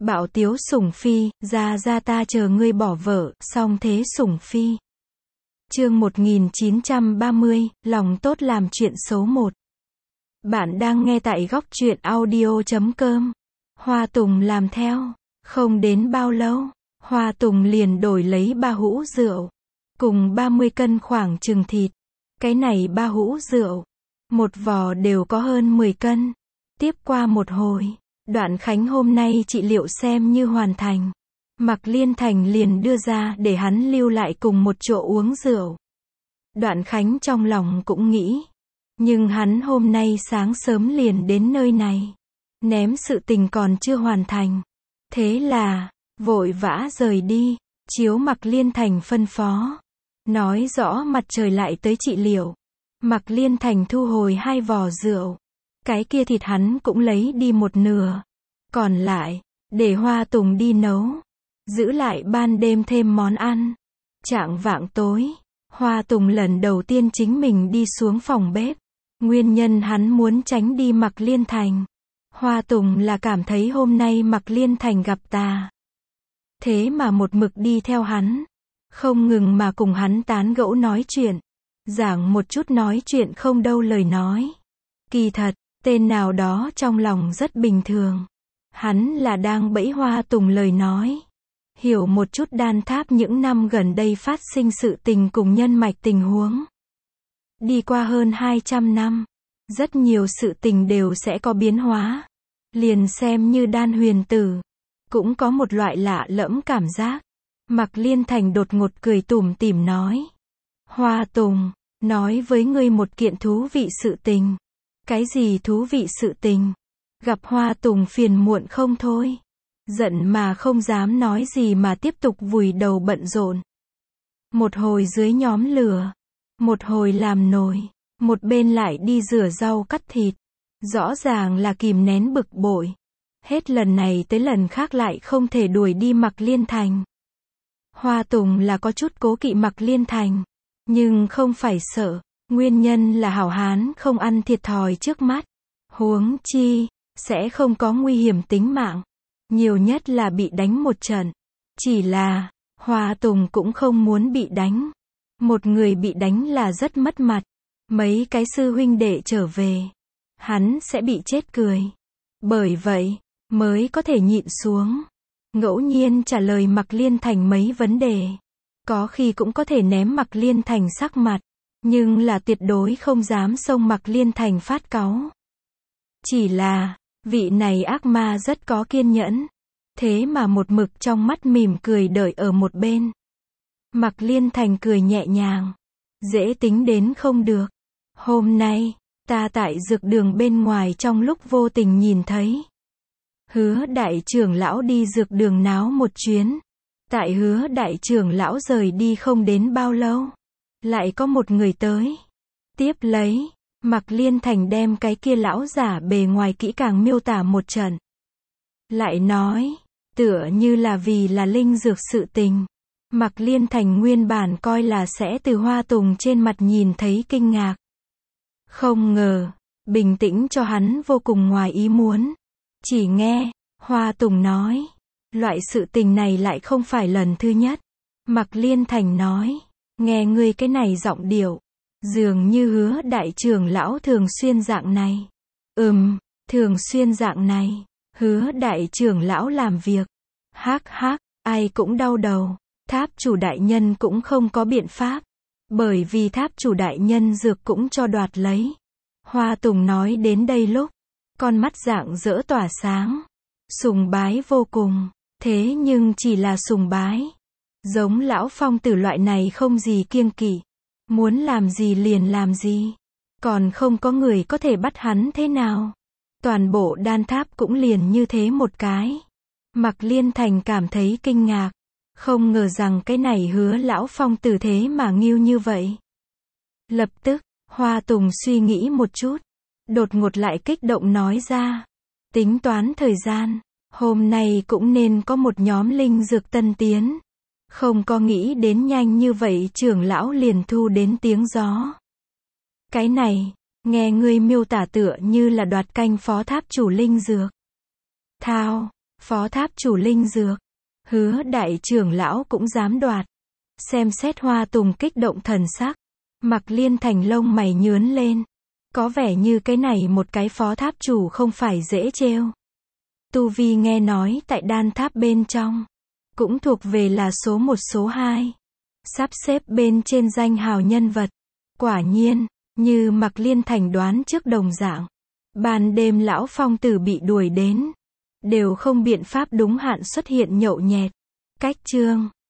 Bạo tiếu sủng phi, ra ta chờ ngươi bỏ vợ, song thế sủng phi. Chương 1930, lòng tốt làm chuyện xấu 1. Bạn đang nghe tại góc truyện audio.com. Hoa Tùng làm theo. Không đến bao lâu, Hoa Tùng liền đổi lấy 3 hũ rượu, cùng 30 cân khoảng chừng thịt. Cái này 3 hũ rượu, một vò đều có hơn 10 cân. Tiếp qua một hồi, Đoạn Khánh hôm nay trị liệu xem như hoàn thành. Mạc Liên Thành liền đưa ra để hắn lưu lại cùng một chỗ uống rượu. Đoạn Khánh trong lòng cũng nghĩ, nhưng hắn hôm nay sáng sớm liền đến nơi này, ném sự tình còn chưa hoàn thành. Thế là, vội vã rời đi, chiếu Mạc Liên Thành phân phó. Nói rõ mặt trời lại tới trị liệu. Mạc Liên Thành thu hồi 2 vò rượu. Cái kia thịt hắn cũng lấy đi một nửa. Còn lại, để Hoa Tùng đi nấu. Giữ lại ban đêm thêm món ăn. Chạng vạng tối, Hoa Tùng lần đầu tiên chính mình đi xuống phòng bếp. Nguyên nhân hắn muốn tránh đi Mạc Liên Thành. Hoa Tùng là cảm thấy hôm nay Mạc Liên Thành gặp tà. Thế mà một mực đi theo hắn. Không ngừng mà cùng hắn tán gẫu nói chuyện. Giảng một chút nói chuyện không đâu lời nói. Kỳ thật, tên nào đó trong lòng rất bình thường. Hắn là đang bẫy Hoa Tùng lời nói. Hiểu một chút Đan Tháp những năm gần đây phát sinh sự tình cùng nhân mạch tình huống. Đi qua hơn 200 năm, rất nhiều sự tình đều sẽ có biến hóa. Liền xem như Đan Huyền Tử, cũng có một loại lạ lẫm cảm giác. Mạc Liên Thành đột ngột cười tủm tỉm nói. Hoa Tùng, nói với ngươi một kiện thú vị sự tình. Cái gì thú vị sự tình? Gặp Hoa Tùng phiền muộn không thôi. Giận mà không dám nói gì mà tiếp tục vùi đầu bận rộn. Một hồi dưới nhóm lửa, một hồi làm nồi, một bên lại đi rửa rau cắt thịt. Rõ ràng là kìm nén bực bội. Hết lần này tới lần khác lại không thể đuổi đi Mạc Liên Thành. Hoa Tùng là có chút cố kỵ Mạc Liên Thành, nhưng không phải sợ, nguyên nhân là hảo hán không ăn thiệt thòi trước mắt. Huống chi, sẽ không có nguy hiểm tính mạng, nhiều nhất là bị đánh một trận. Chỉ là, Hoa Tùng cũng không muốn bị đánh. Một người bị đánh là rất mất mặt. Mấy cái sư huynh đệ trở về, hắn sẽ bị chết cười. Bởi vậy, mới có thể nhịn xuống. Ngẫu nhiên trả lời Mạc Liên Thành mấy vấn đề. Có khi cũng có thể ném Mạc Liên Thành sắc mặt. Nhưng là tuyệt đối không dám xông Mạc Liên Thành phát cáu. Chỉ là, vị này ác ma rất có kiên nhẫn. Thế mà một mực trong mắt mỉm cười đợi ở một bên. Mạc Liên Thành cười nhẹ nhàng. Dễ tính đến không được. Hôm nay, ta tại dược đường bên ngoài trong lúc vô tình nhìn thấy. Hứa đại trưởng lão đi dược đường náo một chuyến. Tại Hứa đại trưởng lão rời đi không đến bao lâu, lại có một người tới. Tiếp lấy, Mạc Liên Thành đem cái kia lão giả bề ngoài kỹ càng miêu tả một trận. Lại nói, tựa như là vì là linh dược sự tình. Mạc Liên Thành nguyên bản coi là sẽ từ Hoa Tùng trên mặt nhìn thấy kinh ngạc. Không ngờ, bình tĩnh cho hắn vô cùng ngoài ý muốn. Chỉ nghe, Hoa Tùng nói, loại sự tình này lại không phải lần thứ nhất. Mạc Liên Thành nói, nghe ngươi cái này giọng điệu, dường như Hứa đại trưởng lão thường xuyên dạng này. Thường xuyên dạng này. Hứa đại trưởng lão làm việc. Hắc hắc, ai cũng đau đầu. Tháp chủ đại nhân cũng không có biện pháp. Bởi vì tháp chủ đại nhân dược cũng cho đoạt lấy. Hoa Tùng nói đến đây lúc, con mắt rạng rỡ tỏa sáng. Sùng bái vô cùng. Thế nhưng chỉ là sùng bái. Giống lão phong tử loại này không gì kiêng kỵ. Muốn làm gì liền làm gì. Còn không có người có thể bắt hắn thế nào. Toàn bộ Đan Tháp cũng liền như thế một cái. Mạc Liên Thành cảm thấy kinh ngạc. Không ngờ rằng cái này Hứa lão phong tử thế mà nghêu như vậy. Lập tức, Hoa Tùng suy nghĩ một chút. Đột ngột lại kích động nói ra. Tính toán thời gian, hôm nay cũng nên có một nhóm linh dược tân tiến. Không có nghĩ đến nhanh như vậy trưởng lão liền thu đến tiếng gió. Cái này, nghe ngươi miêu tả tựa như là đoạt canh phó tháp chủ linh dược. Thao, Phó tháp chủ linh dược. Hứa đại trưởng lão cũng dám đoạt. Xem xét Hoa Tùng kích động thần sắc. Mặc Liên Thành lông mày nhướn lên. Có vẻ như cái này một cái phó tháp chủ không phải dễ trêu. Tu vi nghe nói tại đan tháp bên trong. Cũng thuộc về là số 1 số 2. Sắp xếp bên trên danh hào nhân vật. Quả nhiên, như Mặc Liên Thành đoán trước đồng dạng. Ban đêm lão phong tử bị đuổi đến. Đều không biện pháp đúng hạn xuất hiện nhậu nhẹt. Cách chương